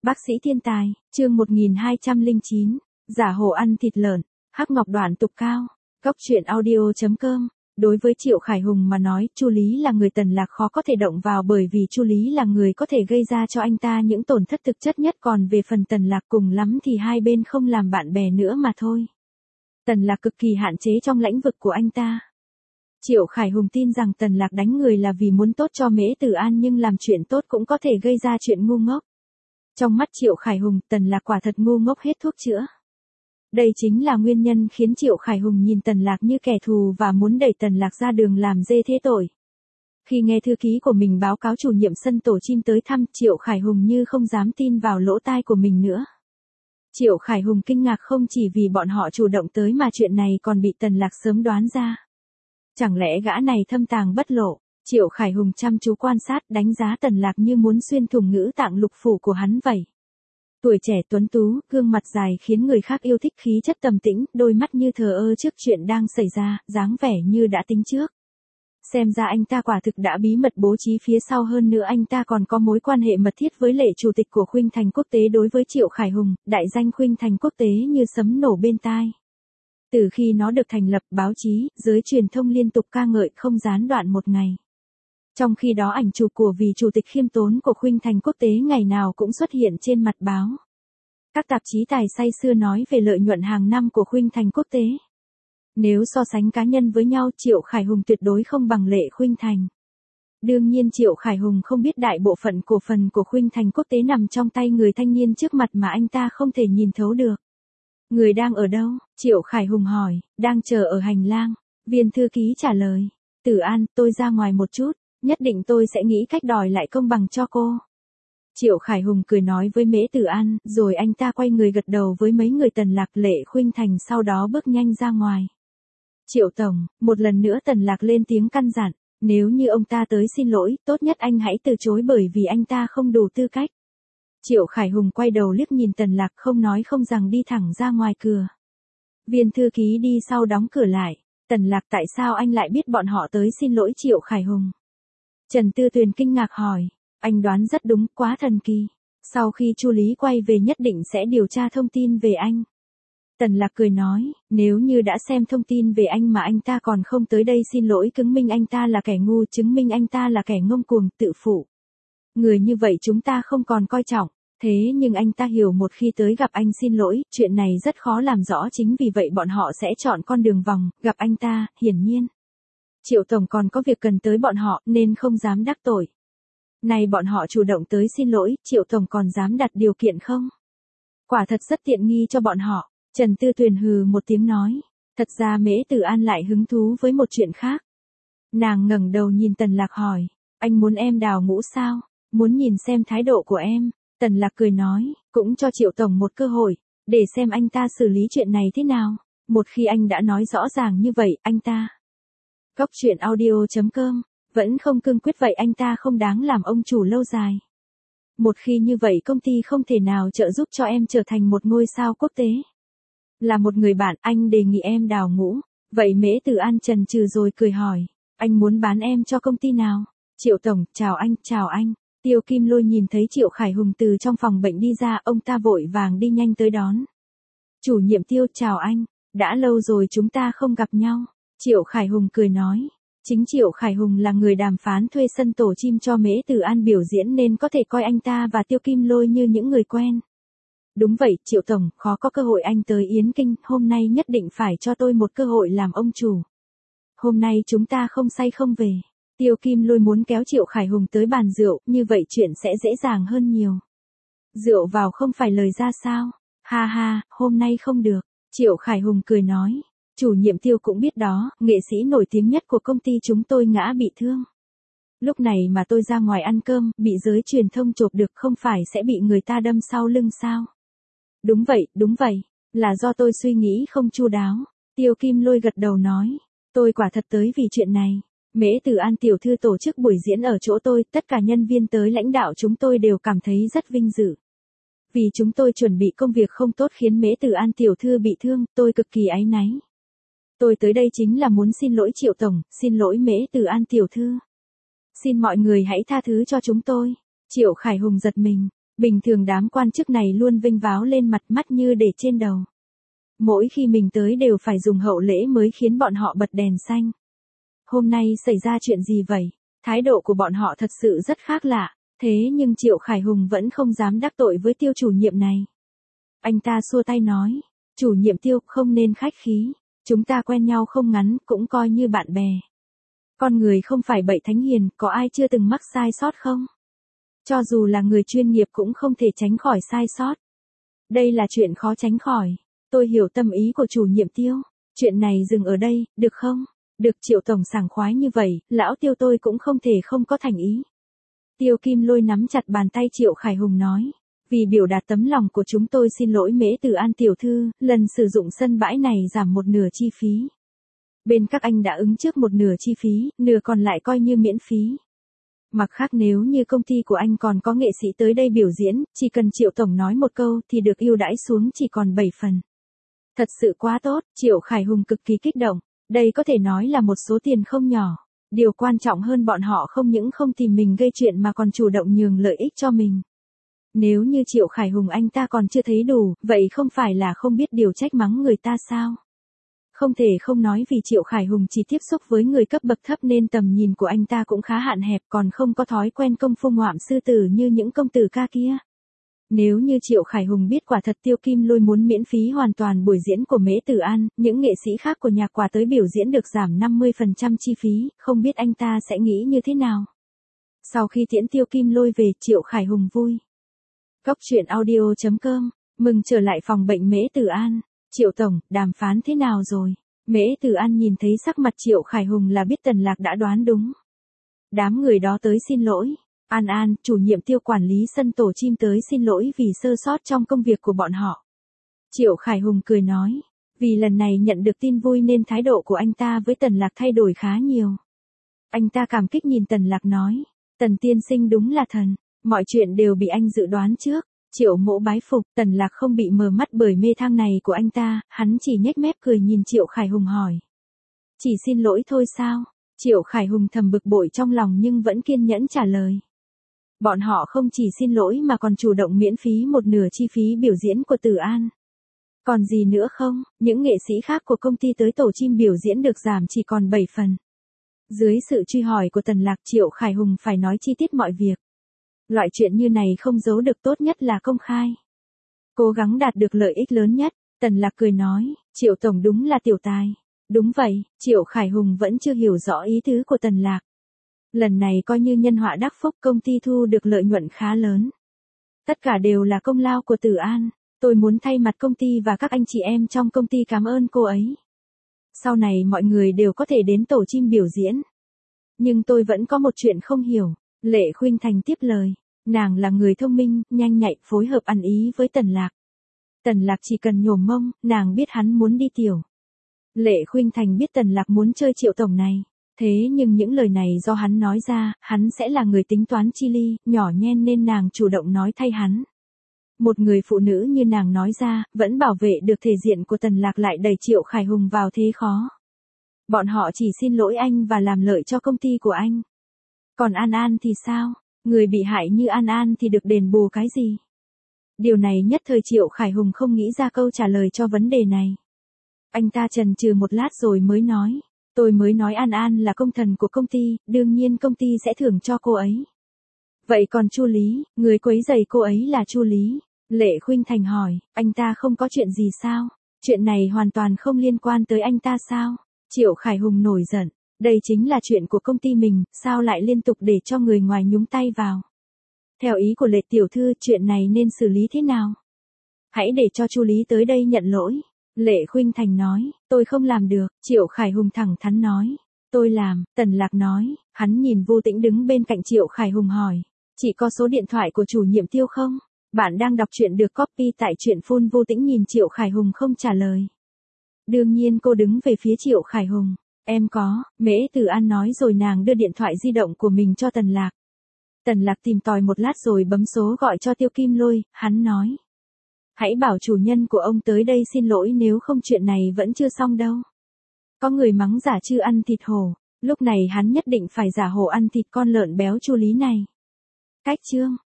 Bác sĩ thiên tài, chương 1209, giả hồ ăn thịt lợn, hắc ngọc đoạn tục cao, góc truyện audio.com. Đối với Triệu Khải Hùng mà nói, Chu Lý là người Tần Lạc khó có thể động vào bởi vì Chu Lý là người có thể gây ra cho anh ta những tổn thất thực chất nhất, còn về phần Tần Lạc cùng lắm thì hai bên không làm bạn bè nữa mà thôi. Tần Lạc cực kỳ hạn chế trong lĩnh vực của anh ta. Triệu Khải Hùng tin rằng Tần Lạc đánh người là vì muốn tốt cho Mễ Tử An, nhưng làm chuyện tốt cũng có thể gây ra chuyện ngu ngốc. Trong mắt Triệu Khải Hùng, Tần Lạc quả thật ngu ngốc hết thuốc chữa. Đây chính là nguyên nhân khiến Triệu Khải Hùng nhìn Tần Lạc như kẻ thù và muốn đẩy Tần Lạc ra đường làm dê thế tội. Khi nghe thư ký của mình báo cáo chủ nhiệm sân tổ chim tới thăm, Triệu Khải Hùng như không dám tin vào lỗ tai của mình nữa. Triệu Khải Hùng kinh ngạc không chỉ vì bọn họ chủ động tới mà chuyện này còn bị Tần Lạc sớm đoán ra. Chẳng lẽ gã này thâm tàng bất lộ? Triệu Khải Hùng chăm chú quan sát, đánh giá Tần Lạc như muốn xuyên thủng ngữ tạng lục phủ của hắn vậy. Tuổi trẻ tuấn tú, gương mặt dài khiến người khác yêu thích, khí chất trầm tĩnh, đôi mắt như thờ ơ trước chuyện đang xảy ra, dáng vẻ như đã tính trước. Xem ra anh ta quả thực đã bí mật bố trí phía sau, hơn nữa anh ta còn có mối quan hệ mật thiết với lệ chủ tịch của Khuynh Thành Quốc tế. Đối với Triệu Khải Hùng, đại danh Khuynh Thành Quốc tế như sấm nổ bên tai. Từ khi nó được thành lập, báo chí, giới truyền thông liên tục ca ngợi không gián đoạn một ngày. Trong khi đó ảnh chụp của vị chủ tịch khiêm tốn của Khuynh Thành Quốc tế ngày nào cũng xuất hiện trên mặt báo. Các tạp chí tài say sưa nói về lợi nhuận hàng năm của Khuynh Thành Quốc tế. Nếu so sánh cá nhân với nhau, Triệu Khải Hùng tuyệt đối không bằng Lệ Khuynh Thành. Đương nhiên Triệu Khải Hùng không biết đại bộ phận cổ phần của Khuynh Thành Quốc tế nằm trong tay người thanh niên trước mặt mà anh ta không thể nhìn thấu được. Người đang ở đâu? Triệu Khải Hùng hỏi. Đang chờ ở hành lang. Viên thư ký trả lời. Tử An, tôi ra ngoài một chút. Nhất định tôi sẽ nghĩ cách đòi lại công bằng cho cô. Triệu Khải Hùng cười nói với Mễ Tử An, rồi anh ta quay người gật đầu với mấy người Tần Lạc, Lệ Khuynh Thành, sau đó bước nhanh ra ngoài. Triệu Tổng, một lần nữa Tần Lạc lên tiếng căn dặn, nếu như ông ta tới xin lỗi, tốt nhất anh hãy từ chối bởi vì anh ta không đủ tư cách. Triệu Khải Hùng quay đầu liếc nhìn Tần Lạc, không nói không rằng đi thẳng ra ngoài cửa. Viên thư ký đi sau đóng cửa lại. Tần Lạc, tại sao anh lại biết bọn họ tới xin lỗi Triệu Khải Hùng? Trần Tư Tuyền kinh ngạc hỏi. Anh đoán rất đúng, quá thần kỳ. Sau khi Chu Lý quay về nhất định sẽ điều tra thông tin về anh. Tần Lạc cười nói, nếu như đã xem thông tin về anh mà anh ta còn không tới đây xin lỗi, chứng minh anh ta là kẻ ngu, chứng minh anh ta là kẻ ngông cuồng, tự phụ. Người như vậy chúng ta không còn coi trọng. Thế nhưng anh ta hiểu một khi tới gặp anh xin lỗi, chuyện này rất khó làm rõ, chính vì vậy bọn họ sẽ chọn con đường vòng, gặp anh ta, hiển nhiên. Triệu Tổng còn có việc cần tới bọn họ, nên không dám đắc tội. Này bọn họ chủ động tới xin lỗi, Triệu Tổng còn dám đặt điều kiện không? Quả thật rất tiện nghi cho bọn họ. Trần Tư Tuyền hừ một tiếng nói. Thật ra Mễ Tử An lại hứng thú với một chuyện khác. Nàng ngẩng đầu nhìn Tần Lạc hỏi. Anh muốn em đào ngũ sao? Muốn nhìn xem thái độ của em. Tần Lạc cười nói, cũng cho Triệu Tổng một cơ hội, để xem anh ta xử lý chuyện này thế nào. Một khi anh đã nói rõ ràng như vậy, anh ta. Góc truyện audio.com. Vẫn không cương quyết vậy anh ta không đáng làm ông chủ lâu dài. Một khi như vậy công ty không thể nào trợ giúp cho em trở thành một ngôi sao quốc tế. Là một người bạn, anh đề nghị em đào ngũ. Vậy Mễ Tử An chần chừ rồi cười hỏi. Anh muốn bán em cho công ty nào? Triệu Tổng, chào anh, chào anh. Tiêu Kim Lôi nhìn thấy Triệu Khải Hùng từ trong phòng bệnh đi ra, ông ta vội vàng đi nhanh tới đón. Chủ nhiệm Tiêu, chào anh. Đã lâu rồi chúng ta không gặp nhau. Triệu Khải Hùng cười nói. Chính Triệu Khải Hùng là người đàm phán thuê sân tổ chim cho Mễ Tử An biểu diễn nên có thể coi anh ta và Tiêu Kim Lôi như những người quen. Đúng vậy, Triệu Tổng, khó có cơ hội anh tới Yến Kinh, hôm nay nhất định phải cho tôi một cơ hội làm ông chủ. Hôm nay chúng ta không say không về. Tiêu Kim Lôi muốn kéo Triệu Khải Hùng tới bàn rượu, như vậy chuyện sẽ dễ dàng hơn nhiều. Rượu vào không phải lời ra sao? Ha ha, hôm nay không được. Triệu Khải Hùng cười nói. Chủ nhiệm Tiêu cũng biết đó, nghệ sĩ nổi tiếng nhất của công ty chúng tôi ngã bị thương. Lúc này mà tôi ra ngoài ăn cơm, bị giới truyền thông chộp được, không phải sẽ bị người ta đâm sau lưng sao? Đúng vậy, là do tôi suy nghĩ không chu đáo. Tiêu Kim Lôi gật đầu nói. Tôi quả thật tới vì chuyện này. Mễ Tử An tiểu thư tổ chức buổi diễn ở chỗ tôi, tất cả nhân viên tới lãnh đạo chúng tôi đều cảm thấy rất vinh dự. Vì chúng tôi chuẩn bị công việc không tốt khiến Mễ Tử An tiểu thư bị thương, tôi cực kỳ áy náy. Tôi tới đây chính là muốn xin lỗi Triệu Tổng, xin lỗi Mễ Tử An tiểu thư. Xin mọi người hãy tha thứ cho chúng tôi. Triệu Khải Hùng giật mình. Bình thường đám quan chức này luôn vênh váo lên mặt mắt như để trên đầu. Mỗi khi mình tới đều phải dùng hậu lễ mới khiến bọn họ bật đèn xanh. Hôm nay xảy ra chuyện gì vậy? Thái độ của bọn họ thật sự rất khác lạ, thế nhưng Triệu Khải Hùng vẫn không dám đắc tội với Tiêu chủ nhiệm này. Anh ta xua tay nói, chủ nhiệm Tiêu không nên khách khí, chúng ta quen nhau không ngắn cũng coi như bạn bè. Con người không phải bậy thánh hiền, có ai chưa từng mắc sai sót không? Cho dù là người chuyên nghiệp cũng không thể tránh khỏi sai sót. Đây là chuyện khó tránh khỏi. Tôi hiểu tâm ý của chủ nhiệm Tiêu. Chuyện này dừng ở đây, được không? Được. Triệu tổng sảng khoái như vậy, lão Tiêu tôi cũng không thể không có thành ý. Tiêu Kim Lôi nắm chặt bàn tay Triệu Khải Hùng nói. Vì biểu đạt tấm lòng của chúng tôi xin lỗi Mễ Từ An tiểu thư, lần sử dụng sân bãi này giảm một nửa chi phí. Bên các anh đã ứng trước một nửa chi phí, nửa còn lại coi như miễn phí. Mặt khác nếu như công ty của anh còn có nghệ sĩ tới đây biểu diễn, chỉ cần Triệu tổng nói một câu thì được ưu đãi xuống chỉ còn 7 phần. Thật sự quá tốt, Triệu Khải Hùng cực kỳ kích động. Đây có thể nói là một số tiền không nhỏ. Điều quan trọng hơn bọn họ không những không tìm mình gây chuyện mà còn chủ động nhường lợi ích cho mình. Nếu như Triệu Khải Hùng anh ta còn chưa thấy đủ, vậy không phải là không biết điều trách mắng người ta sao? Không thể không nói vì Triệu Khải Hùng chỉ tiếp xúc với người cấp bậc thấp nên tầm nhìn của anh ta cũng khá hạn hẹp, còn không có thói quen công phu ngoạm sư tử như những công tử ca kia. Nếu như Triệu Khải Hùng biết quả thật Tiêu Kim Lôi muốn miễn phí hoàn toàn buổi diễn của Mễ Từ An, những nghệ sĩ khác của nhạc quả tới biểu diễn được giảm 50% chi phí, không biết anh ta sẽ nghĩ như thế nào. Sau khi tiễn Tiêu Kim Lôi về, Triệu Khải Hùng vui. Cốc truyện audio.com, mừng trở lại phòng bệnh Mễ Từ An. Triệu tổng, đàm phán thế nào rồi? Mễ Từ An nhìn thấy sắc mặt Triệu Khải Hùng là biết Tần Lạc đã đoán đúng. Đám người đó tới xin lỗi. An, chủ nhiệm Tiêu quản lý sân tổ chim tới xin lỗi vì sơ sót trong công việc của bọn họ. Triệu Khải Hùng cười nói. Vì lần này nhận được tin vui nên thái độ của anh ta với Tần Lạc thay đổi khá nhiều. Anh ta cảm kích nhìn Tần Lạc nói. Tần tiên sinh đúng là thần. Mọi chuyện đều bị anh dự đoán trước. Triệu Mỗ bái phục. Tần Lạc không bị mờ mắt bởi mê thang này của anh ta, hắn chỉ nhếch mép cười nhìn Triệu Khải Hùng hỏi. Chỉ xin lỗi thôi sao? Triệu Khải Hùng thầm bực bội trong lòng nhưng vẫn kiên nhẫn trả lời. Bọn họ không chỉ xin lỗi mà còn chủ động miễn phí một nửa chi phí biểu diễn của Từ An. Còn gì nữa không? Những nghệ sĩ khác của công ty tới tổ chim biểu diễn được giảm chỉ còn 7 phần. Dưới sự truy hỏi của Tần Lạc, Triệu Khải Hùng phải nói chi tiết mọi việc. Loại chuyện như này không giấu được, tốt nhất là công khai. Cố gắng đạt được lợi ích lớn nhất. Tần Lạc cười nói, Triệu tổng đúng là tiểu tài. Đúng vậy, Triệu Khải Hùng vẫn chưa hiểu rõ ý tứ của Tần Lạc. Lần này coi như nhân họa đắc phúc, công ty thu được lợi nhuận khá lớn. Tất cả đều là công lao của Từ An. Tôi muốn thay mặt công ty và các anh chị em trong công ty cảm ơn cô ấy. Sau này mọi người đều có thể đến tổ chim biểu diễn. Nhưng tôi vẫn có một chuyện không hiểu. Lệ Khuynh Thành tiếp lời. Nàng là người thông minh, nhanh nhạy, phối hợp ăn ý với Tần Lạc. Tần Lạc chỉ cần nhổm mông, nàng biết hắn muốn đi tiểu. Lệ Khuynh Thành biết Tần Lạc muốn chơi Triệu tổng này. Thế nhưng những lời này do hắn nói ra, hắn sẽ là người tính toán chi ly, nhỏ nhen nên nàng chủ động nói thay hắn. Một người phụ nữ như nàng nói ra, vẫn bảo vệ được thể diện của Tần Lạc lại đẩy Triệu Khải Hùng vào thế khó. Bọn họ chỉ xin lỗi anh và làm lợi cho công ty của anh. Còn An thì sao? Người bị hại như An thì được đền bù cái gì? Điều này nhất thời Triệu Khải Hùng không nghĩ ra câu trả lời cho vấn đề này. Anh ta chần chừ một lát rồi mới nói. Tôi mới nói An là công thần của công ty, đương nhiên công ty sẽ thưởng cho cô ấy. Vậy còn Chu Lý, người quấy rầy cô ấy là Chu Lý. Lệ Khuynh Thành hỏi, anh ta không có chuyện gì sao? Chuyện này hoàn toàn không liên quan tới anh ta sao? Triệu Khải Hùng nổi giận. Đây chính là chuyện của công ty mình, sao lại liên tục để cho người ngoài nhúng tay vào? Theo ý của Lệ tiểu thư, chuyện này nên xử lý thế nào? Hãy để cho Chu Lý tới đây nhận lỗi. Lệ Khuynh Thành nói, tôi không làm được. Triệu Khải Hùng thẳng thắn nói, tôi làm. Tần Lạc nói, hắn nhìn Vô Tĩnh đứng bên cạnh Triệu Khải Hùng hỏi, chị có số điện thoại của chủ nhiệm Tiêu không? Bạn đang đọc truyện được copy tại truyện phun. Vô Tĩnh nhìn Triệu Khải Hùng không trả lời. Đương nhiên cô đứng về phía Triệu Khải Hùng. Em có. Mễ Từ An nói rồi nàng đưa điện thoại di động của mình cho Tần Lạc. Tần Lạc tìm tòi một lát rồi bấm số gọi cho Tiêu Kim Lôi, hắn nói. Hãy bảo chủ nhân của ông tới đây xin lỗi, nếu không chuyện này vẫn chưa xong đâu. Có người mắng giả chư ăn thịt hổ, lúc này hắn nhất định phải giả hổ ăn thịt con lợn béo Chu Lý này. Cách chương